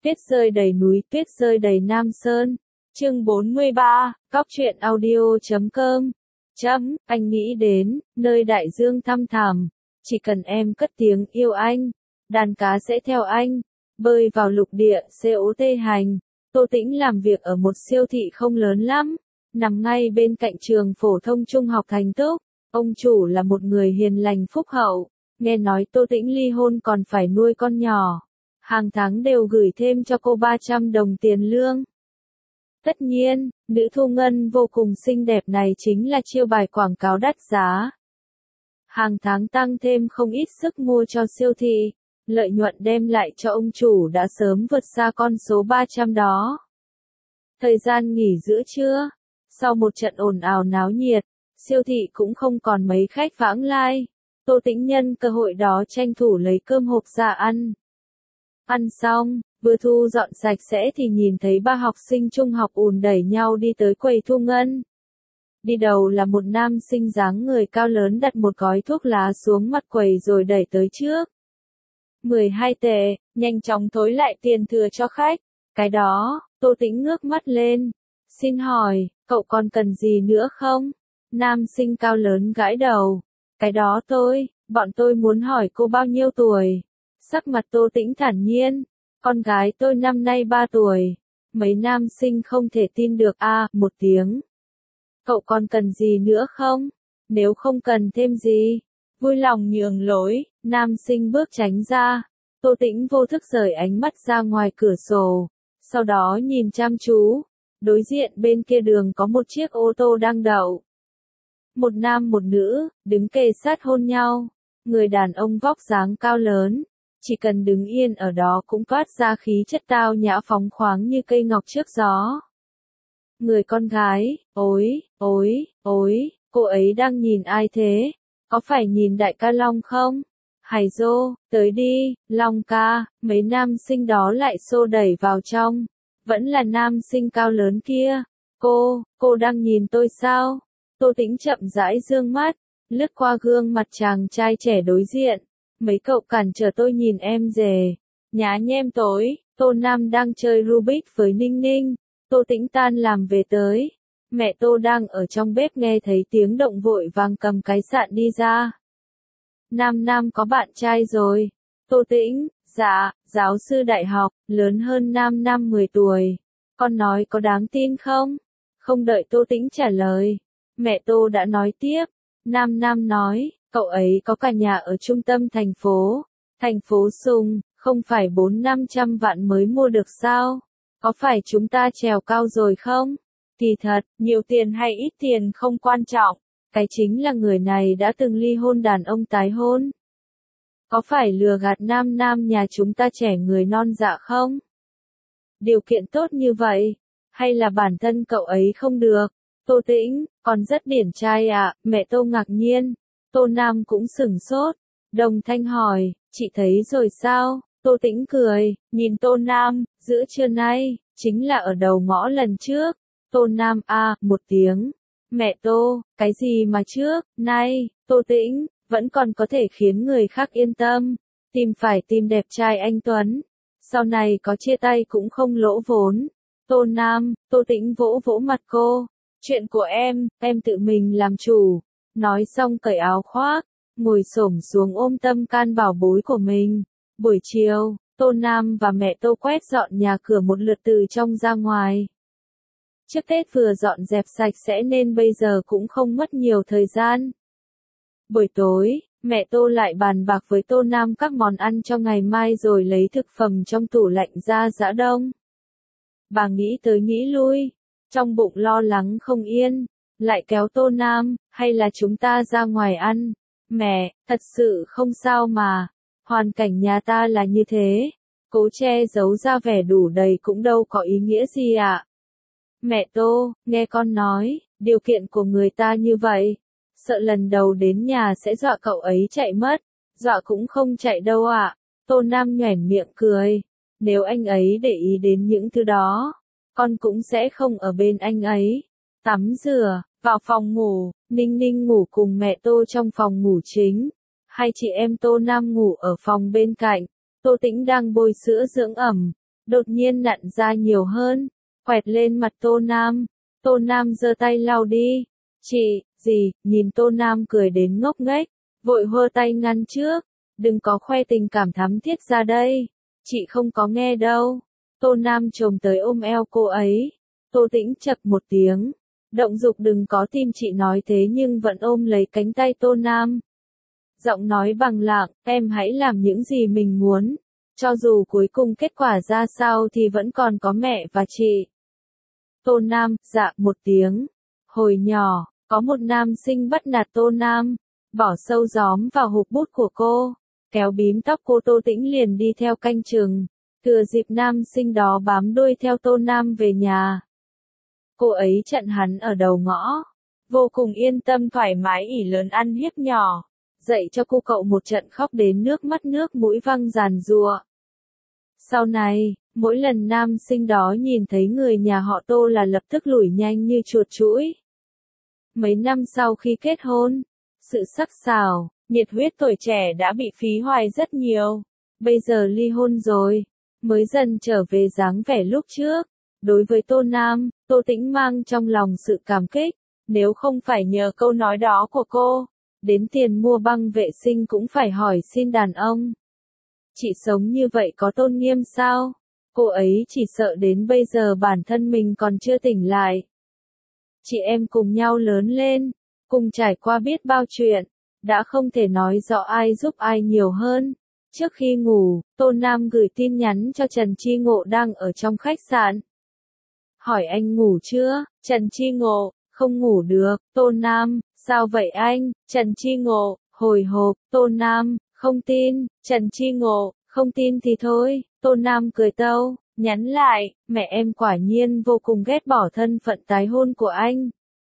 Tuyết rơi đầy núi, tuyết rơi đầy Nam Sơn. Chương 43, Góc truyện audio.com. Anh nghĩ đến, nơi đại dương thăm thẳm, chỉ cần em cất tiếng yêu anh, đàn cá sẽ theo anh, bơi vào lục địa, COT hành. Tô Tĩnh làm việc ở một siêu thị không lớn lắm, nằm ngay bên cạnh trường phổ thông trung học Thành Túc. Ông chủ là một người hiền lành phúc hậu, nghe nói Tô Tĩnh ly hôn còn phải nuôi con nhỏ. Hàng tháng đều gửi thêm cho cô 300 đồng tiền lương. Tất nhiên, nữ thu ngân vô cùng xinh đẹp này chính là chiêu bài quảng cáo đắt giá. Hàng tháng tăng thêm không ít sức mua cho siêu thị, lợi nhuận đem lại cho ông chủ đã sớm vượt xa con số 300 đó. Thời gian nghỉ giữa trưa, sau một trận ồn ào náo nhiệt, siêu thị cũng không còn mấy khách vãng lai. Tô Tĩnh nhân cơ hội đó tranh thủ lấy cơm hộp ra ăn. Ăn xong, vừa thu dọn sạch sẽ thì nhìn thấy ba học sinh trung học ùn đẩy nhau đi tới quầy thu ngân. Đi đầu là một nam sinh dáng người cao lớn đặt một gói thuốc lá xuống mặt quầy rồi đẩy tới trước. 12 tệ, nhanh chóng thối lại tiền thừa cho khách. Cái đó, Tô Tĩnh ngước mắt lên. Xin hỏi, cậu còn cần gì nữa không? Nam sinh cao lớn gãi đầu. Cái đó bọn tôi muốn hỏi cô bao nhiêu tuổi? Sắc mặt Tô Tĩnh thản nhiên. Con gái tôi năm nay 3 tuổi. Mấy nam sinh không thể tin được một tiếng. Cậu còn cần gì nữa không? Nếu không cần thêm gì, vui lòng nhường lối, nam sinh bước tránh ra. Tô Tĩnh vô thức rời ánh mắt ra ngoài cửa sổ, sau đó nhìn chăm chú. Đối diện bên kia đường có một chiếc ô tô đang đậu. Một nam một nữ, đứng kề sát hôn nhau. Người đàn ông vóc dáng cao lớn, chỉ cần đứng yên ở đó cũng toát ra khí chất tao nhã phóng khoáng như cây ngọc trước gió. Người con gái, cô ấy đang nhìn ai thế? Có phải nhìn đại ca Long không? Hải Dô, tới đi, Long ca, mấy nam sinh đó lại xô đẩy vào trong. Vẫn là nam sinh cao lớn kia. Cô đang nhìn tôi sao? Tô Tĩnh chậm rãi dương mắt, lướt qua gương mặt chàng trai trẻ đối diện. Mấy cậu cản trở tôi nhìn em rể. Nhá nhem tối, Tô Nam đang chơi Rubik với Ninh Ninh. Tô Tĩnh tan làm về tới. Mẹ Tô đang ở trong bếp nghe thấy tiếng động vội vàng cầm cái sạn đi ra. Nam có bạn trai rồi. Tô Tĩnh, dạ, giáo sư đại học, lớn hơn Nam 10 tuổi. Con nói có đáng tin không? Không đợi Tô Tĩnh trả lời, mẹ Tô đã nói tiếp. Nam nói, cậu ấy có cả nhà ở trung tâm thành phố Sùng, không phải 400-500 vạn mới mua được sao? Có phải chúng ta trèo cao rồi không? Kỳ thật, nhiều tiền hay ít tiền không quan trọng, cái chính là người này đã từng ly hôn đàn ông tái hôn. Có phải lừa gạt Nam nhà chúng ta trẻ người non dạ không? Điều kiện tốt như vậy, hay là bản thân cậu ấy không được? Tô Tĩnh, còn rất điển trai mẹ Tô ngạc nhiên. Tô Nam cũng sửng sốt. Đồng thanh hỏi, chị thấy rồi sao? Tô Tĩnh cười, nhìn Tô Nam, giữa trưa nay, chính là ở đầu ngõ lần trước. Tô Nam một tiếng. Mẹ Tô, cái gì mà trước, nay, Tô Tĩnh, vẫn còn có thể khiến người khác yên tâm. Tìm đẹp trai anh Tuấn. Sau này có chia tay cũng không lỗ vốn. Tô Nam, Tô Tĩnh vỗ mặt cô. Chuyện của em tự mình làm chủ. Nói xong cởi áo khoác, ngồi xổm xuống ôm tâm can bảo bối của mình. Buổi chiều, Tô Nam và mẹ Tô quét dọn nhà cửa một lượt từ trong ra ngoài. Trước Tết vừa dọn dẹp sạch sẽ nên bây giờ cũng không mất nhiều thời gian. Buổi tối, mẹ Tô lại bàn bạc với Tô Nam các món ăn cho ngày mai rồi lấy thực phẩm trong tủ lạnh ra giã đông. Bà nghĩ tới nghĩ lui, trong bụng lo lắng không yên, lại kéo Tô Nam, hay là chúng ta ra ngoài ăn? Mẹ, thật sự không sao mà, hoàn cảnh nhà ta là như thế, cố che giấu ra vẻ đủ đầy cũng đâu có ý nghĩa gì ạ. Mẹ Tô, nghe con nói, điều kiện của người ta như vậy, sợ lần đầu đến nhà sẽ dọa cậu ấy chạy mất, dọa cũng không chạy đâu ạ. Tô Nam nhoẻn miệng cười, nếu anh ấy để ý đến những thứ đó, con cũng sẽ không ở bên anh ấy. Tắm rửa, vào phòng ngủ, Ninh Ninh ngủ cùng mẹ Tô trong phòng ngủ chính. Hai chị em Tô Nam ngủ ở phòng bên cạnh, Tô Tĩnh đang bôi sữa dưỡng ẩm. đột nhiên nặn ra nhiều hơn, quẹt lên mặt Tô Nam. Tô Nam giơ tay lau đi. Chị, gì, nhìn Tô Nam cười đến ngốc nghếch, vội hơ tay ngăn trước, đừng có khoe tình cảm thắm thiết ra đây, chị không có nghe đâu. Tô Nam chồm tới ôm eo cô ấy. Tô Tĩnh chập một tiếng, động dục đừng có tim chị nói thế nhưng vẫn ôm lấy cánh tay Tô Nam. Giọng nói bằng lạng, em hãy làm những gì mình muốn, cho dù cuối cùng kết quả ra sao thì vẫn còn có mẹ và chị. Tô Nam, dạ một tiếng. Hồi nhỏ, có một nam sinh bắt nạt Tô Nam, bỏ sâu gióm vào hộp bút của cô, kéo bím tóc cô. Tô Tĩnh liền đi theo canh chừng, thừa dịp nam sinh đó bám đuôi theo Tô Nam về nhà. Cô ấy chặn hắn ở đầu ngõ, vô cùng yên tâm thoải mái ỉ lớn ăn hiếp nhỏ, dạy cho cô cậu một trận khóc đến nước mắt nước mũi văng giàn giụa. Sau này, mỗi lần nam sinh đó nhìn thấy người nhà họ Tô là lập tức lủi nhanh như chuột chũi. Mấy năm sau khi kết hôn, sự sắc sảo, nhiệt huyết tuổi trẻ đã bị phí hoài rất nhiều. Bây giờ ly hôn rồi, mới dần trở về dáng vẻ lúc trước. Đối với Tô Nam, Tô Tĩnh mang trong lòng sự cảm kích, nếu không phải nhờ câu nói đó của cô, đến tiền mua băng vệ sinh cũng phải hỏi xin đàn ông. Chị sống như vậy có tôn nghiêm sao? Cô ấy chỉ sợ đến bây giờ bản thân mình còn chưa tỉnh lại. Chị em cùng nhau lớn lên, cùng trải qua biết bao chuyện, đã không thể nói rõ ai giúp ai nhiều hơn. Trước khi ngủ, Tô Nam gửi tin nhắn cho Trần Chi Ngộ đang ở trong khách sạn. Hỏi anh ngủ chưa? Trần Chi Ngộ, không ngủ được. Tô Nam, sao vậy anh? Trần Chi Ngộ, hồi hộp. Tô Nam, không tin. Trần Chi Ngộ, không tin thì thôi. Tô Nam cười tâu, nhắn lại, mẹ em quả nhiên vô cùng ghét bỏ thân phận tái hôn của anh.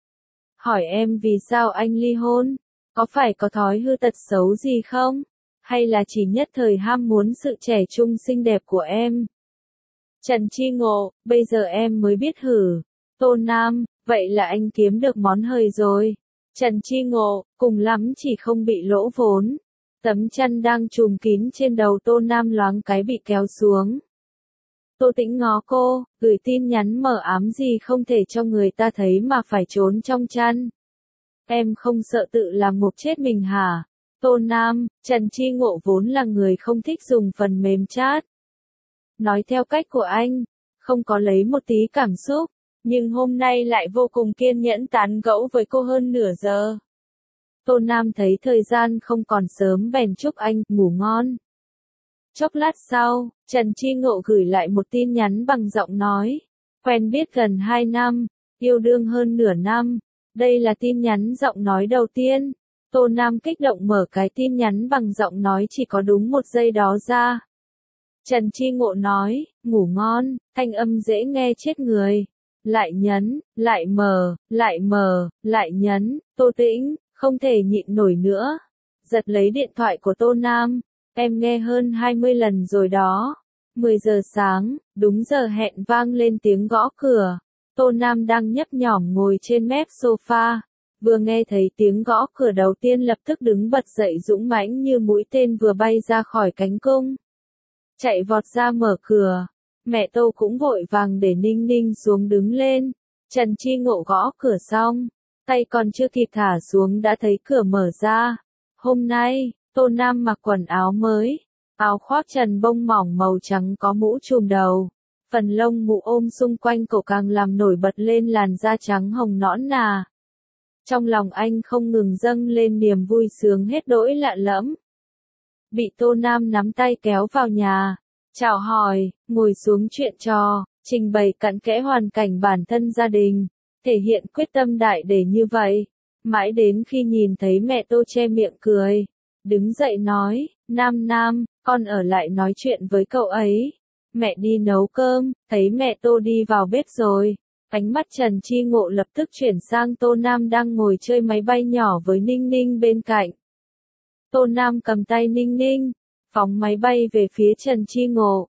Hỏi em vì sao anh ly hôn? Có phải có thói hư tật xấu gì không? Hay là chỉ nhất thời ham muốn sự trẻ trung xinh đẹp của em? Trần Chi Ngộ, bây giờ em mới biết hử. Tô Nam, vậy là anh kiếm được món hời rồi. Trần Chi Ngộ, cùng lắm chỉ không bị lỗ vốn. Tấm chăn đang trùm kín trên đầu Tô Nam loáng cái bị kéo xuống. Tô Tĩnh ngó cô, gửi tin nhắn mờ ám gì không thể cho người ta thấy mà phải trốn trong chăn. Em không sợ tự làm ngộp chết mình hả? Tô Nam, Trần Chi Ngộ vốn là người không thích dùng phần mềm chat. Nói theo cách của anh, không có lấy một tí cảm xúc, nhưng hôm nay lại vô cùng kiên nhẫn tán gẫu với cô hơn nửa giờ. Tô Nam thấy thời gian không còn sớm bèn chúc anh ngủ ngon. Chốc lát sau, Trần Chi Ngộ gửi lại một tin nhắn bằng giọng nói. Quen biết gần 2 năm, yêu đương hơn nửa năm. Đây là tin nhắn giọng nói đầu tiên. Tô Nam kích động mở cái tin nhắn bằng giọng nói chỉ có đúng 1 giây đó ra. Trần Chi Ngộ nói, ngủ ngon, thanh âm dễ nghe chết người. Lại nhấn, lại mở, lại nhấn, Tô Tĩnh, không thể nhịn nổi nữa. Giật lấy điện thoại của Tô Nam, em nghe hơn 20 lần rồi đó. 10 giờ sáng, đúng giờ hẹn vang lên tiếng gõ cửa. Tô Nam đang nhấp nhổm ngồi trên mép sofa. Vừa nghe thấy tiếng gõ cửa đầu tiên lập tức đứng bật dậy dũng mãnh như mũi tên vừa bay ra khỏi cánh cung. Chạy vọt ra mở cửa. Mẹ Tô cũng vội vàng để Ninh Ninh xuống đứng lên. Trần Chi Ngộ gõ cửa xong, tay còn chưa kịp thả xuống đã thấy cửa mở ra. Hôm nay, Tô Nam mặc quần áo mới, áo khoác trần bông mỏng màu trắng có mũ trùm đầu. Phần lông mũ ôm xung quanh cổ càng làm nổi bật lên làn da trắng hồng nõn nà. Trong lòng anh không ngừng dâng lên niềm vui sướng hết đỗi lạ lẫm. Bị Tô Nam nắm tay kéo vào nhà, chào hỏi, ngồi xuống chuyện trò, trình bày cặn kẽ hoàn cảnh bản thân gia đình, thể hiện quyết tâm đại để như vậy. Mãi đến khi nhìn thấy mẹ Tô che miệng cười, đứng dậy nói, Nam, con ở lại nói chuyện với cậu ấy. Mẹ đi nấu cơm, thấy mẹ Tô đi vào bếp rồi. Ánh mắt Trần Chi Ngộ lập tức chuyển sang Tô Nam đang ngồi chơi máy bay nhỏ với Ninh Ninh bên cạnh. Tô Nam cầm tay Ninh Ninh, phóng máy bay về phía Trần Chi Ngộ.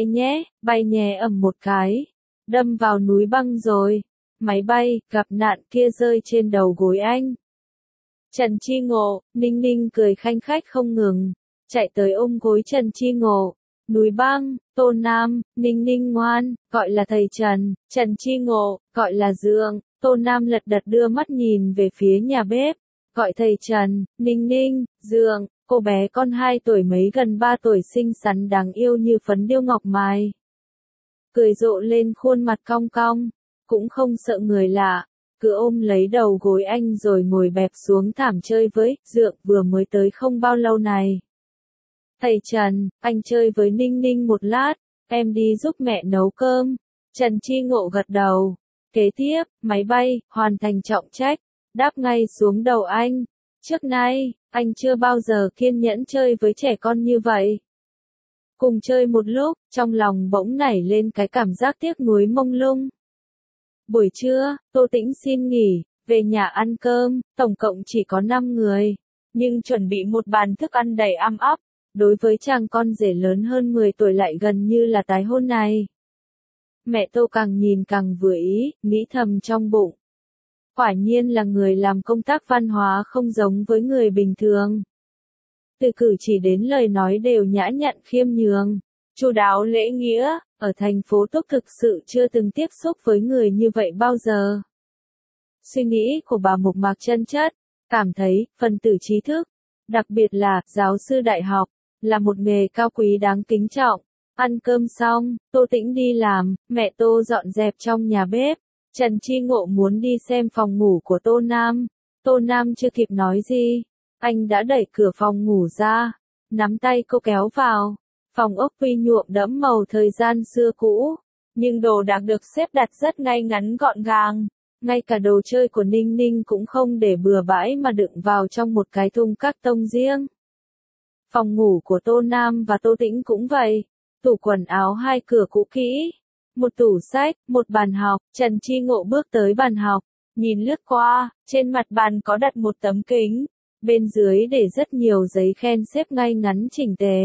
Bay nhé ầm một cái. Đâm vào núi băng rồi. Máy bay, gặp nạn kia rơi trên đầu gối anh. Trần Chi Ngộ, Ninh Ninh cười khanh khách không ngừng. Chạy tới ôm gối Trần Chi Ngộ. Núi băng, Tô Nam, Ninh Ninh ngoan, gọi là thầy Trần, Trần Chi Ngộ, gọi là Dượng. Tô Nam lật đật đưa mắt nhìn về phía nhà bếp, gọi thầy Trần, Ninh Ninh, Dượng, cô bé con 2 tuổi mấy gần 3 tuổi xinh xắn đáng yêu như phấn điêu ngọc mài. Cười rộ lên khuôn mặt cong cong, cũng không sợ người lạ, cứ ôm lấy đầu gối anh rồi ngồi bẹp xuống thảm chơi với Dượng vừa mới tới không bao lâu này. Thầy Trần, anh chơi với Ninh Ninh một lát, em đi giúp mẹ nấu cơm. Trần Chi Ngộ gật đầu. Kế tiếp, máy bay, hoàn thành trọng trách, đáp ngay xuống đầu anh. Trước nay, anh chưa bao giờ kiên nhẫn chơi với trẻ con như vậy. Cùng chơi một lúc, trong lòng bỗng nảy lên cái cảm giác tiếc nuối mông lung. Buổi trưa, Tô Tĩnh xin nghỉ, về nhà ăn cơm, tổng cộng chỉ có 5 người. Nhưng chuẩn bị một bàn thức ăn đầy am ắp, đối với chàng con rể lớn hơn 10 tuổi lại gần như là tái hôn này. Mẹ Tô càng nhìn càng vừa ý, nghĩ thầm trong bụng. Quả nhiên là người làm công tác văn hóa không giống với người bình thường. Từ cử chỉ đến lời nói đều nhã nhặn khiêm nhường, chu đáo lễ nghĩa, ở thành phố Túc thực sự chưa từng tiếp xúc với người như vậy bao giờ. Suy nghĩ của bà mộc mạc chân chất, cảm thấy phần tử trí thức, đặc biệt là giáo sư đại học, là một nghề cao quý đáng kính trọng. Ăn cơm xong, Tô Tĩnh đi làm, mẹ Tô dọn dẹp trong nhà bếp. Trần Chi Ngộ muốn đi xem phòng ngủ của Tô Nam. Tô Nam chưa kịp nói gì, anh đã đẩy cửa phòng ngủ ra, nắm tay cô kéo vào. Phòng ốc tuy nhuộm đẫm màu thời gian xưa cũ, nhưng đồ đạc được xếp đặt rất ngay ngắn gọn gàng. Ngay cả đồ chơi của Ninh Ninh cũng không để bừa bãi mà đựng vào trong một cái thùng các tông riêng. Phòng ngủ của Tô Nam và Tô Tĩnh cũng vậy. Tủ quần áo 2 cửa cũ kỹ, một tủ sách, một bàn học. Trần Chi Ngộ bước tới bàn học, nhìn lướt qua, trên mặt bàn có đặt một tấm kính, bên dưới để rất nhiều giấy khen xếp ngay ngắn chỉnh tề.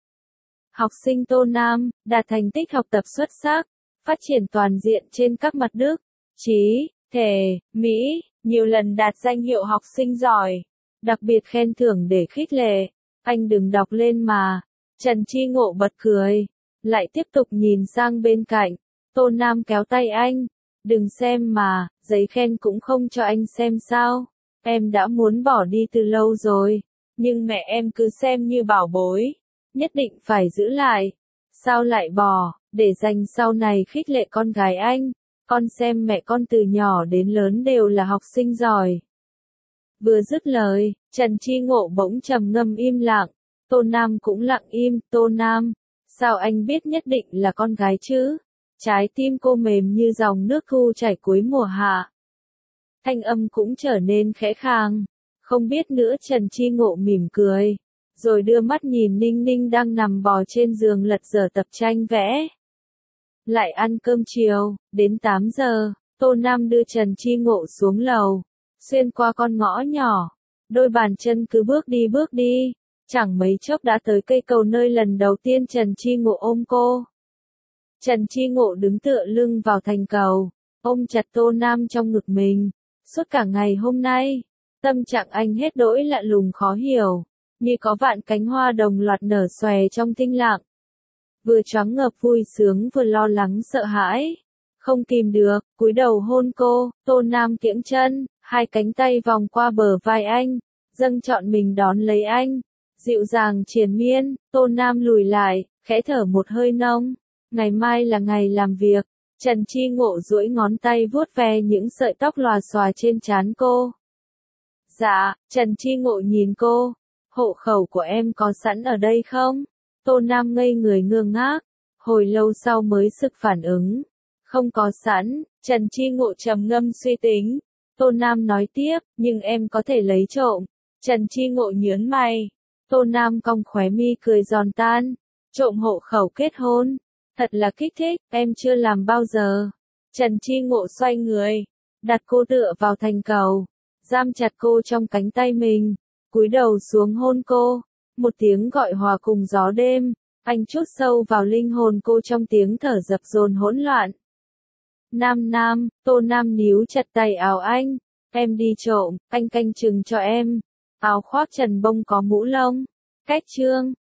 Học sinh Tô Nam, đạt thành tích học tập xuất sắc, phát triển toàn diện trên các mặt đức, trí, thể, mỹ, nhiều lần đạt danh hiệu học sinh giỏi, đặc biệt khen thưởng để khích lệ. Anh đừng đọc lên mà. Trần Chi Ngộ bật cười, lại tiếp tục nhìn sang bên cạnh. Tô Nam kéo tay anh, đừng xem mà, giấy khen cũng không cho anh xem sao. Em đã muốn bỏ đi từ lâu rồi, nhưng mẹ em cứ xem như bảo bối, nhất định phải giữ lại. Sao lại bỏ, để dành sau này khích lệ con gái anh. Con xem mẹ con từ nhỏ đến lớn đều là học sinh giỏi. Vừa dứt lời, Trần Chi Ngộ bỗng trầm ngâm im lặng. Tô Nam cũng lặng im. Tô Nam, sao anh biết nhất định là con gái chứ? Trái tim cô mềm như dòng nước thu chảy cuối mùa hạ. Thanh âm cũng trở nên khẽ khàng. Không biết nữa. Trần Chi Ngộ mỉm cười, rồi đưa mắt nhìn Ninh Ninh đang nằm bò trên giường lật dở tập tranh vẽ. Lại ăn cơm chiều, đến 8 giờ, Tô Nam đưa Trần Chi Ngộ xuống lầu, xuyên qua con ngõ nhỏ, đôi bàn chân cứ bước đi, chẳng mấy chốc đã tới cây cầu nơi lần đầu tiên Trần Chi Ngộ ôm cô. Trần Chi Ngộ đứng tựa lưng vào thành cầu, ôm chặt Tô Nam trong ngực mình. Suốt cả ngày hôm nay, tâm trạng anh hết đỗi lạ lùng khó hiểu, như có vạn cánh hoa đồng loạt nở xòe trong thinh lặng. Vừa choáng ngợp vui sướng vừa lo lắng sợ hãi, không kìm được, cúi đầu hôn cô. Tô Nam kiễng chân, 2 cánh tay vòng qua bờ vai anh, dâng trọn mình đón lấy anh, dịu dàng triền miên. Tô Nam lùi lại, khẽ thở một hơi nông. Ngày mai là ngày làm việc. Trần Chi Ngộ duỗi ngón tay vuốt ve những sợi tóc lòa xòa trên trán cô. Dạ. Trần Chi Ngộ nhìn cô. Hộ khẩu của em có sẵn ở đây không? Tô Nam ngây người ngơ ngác, hồi lâu sau mới sực phản ứng. Không có sẵn. Trần Chi Ngộ trầm ngâm suy tính. Tô Nam nói tiếp, nhưng em có thể lấy trộm. Trần Chi Ngộ nhướng mày. Tô Nam cong khóe mi cười giòn tan. Trộm hộ khẩu kết hôn. Thật là kích thích, em chưa làm bao giờ. Trần Chi Ngộ xoay người, đặt cô tựa vào thành cầu, giam chặt cô trong cánh tay mình, cúi đầu xuống hôn cô. Một tiếng gọi hòa cùng gió đêm, anh chốt sâu vào linh hồn cô trong tiếng thở dập dồn hỗn loạn. Nam, Tô Nam níu chặt tay áo anh. Em đi trộm, anh canh chừng cho em. Áo khoác trần bông có mũ lông. Cách chương.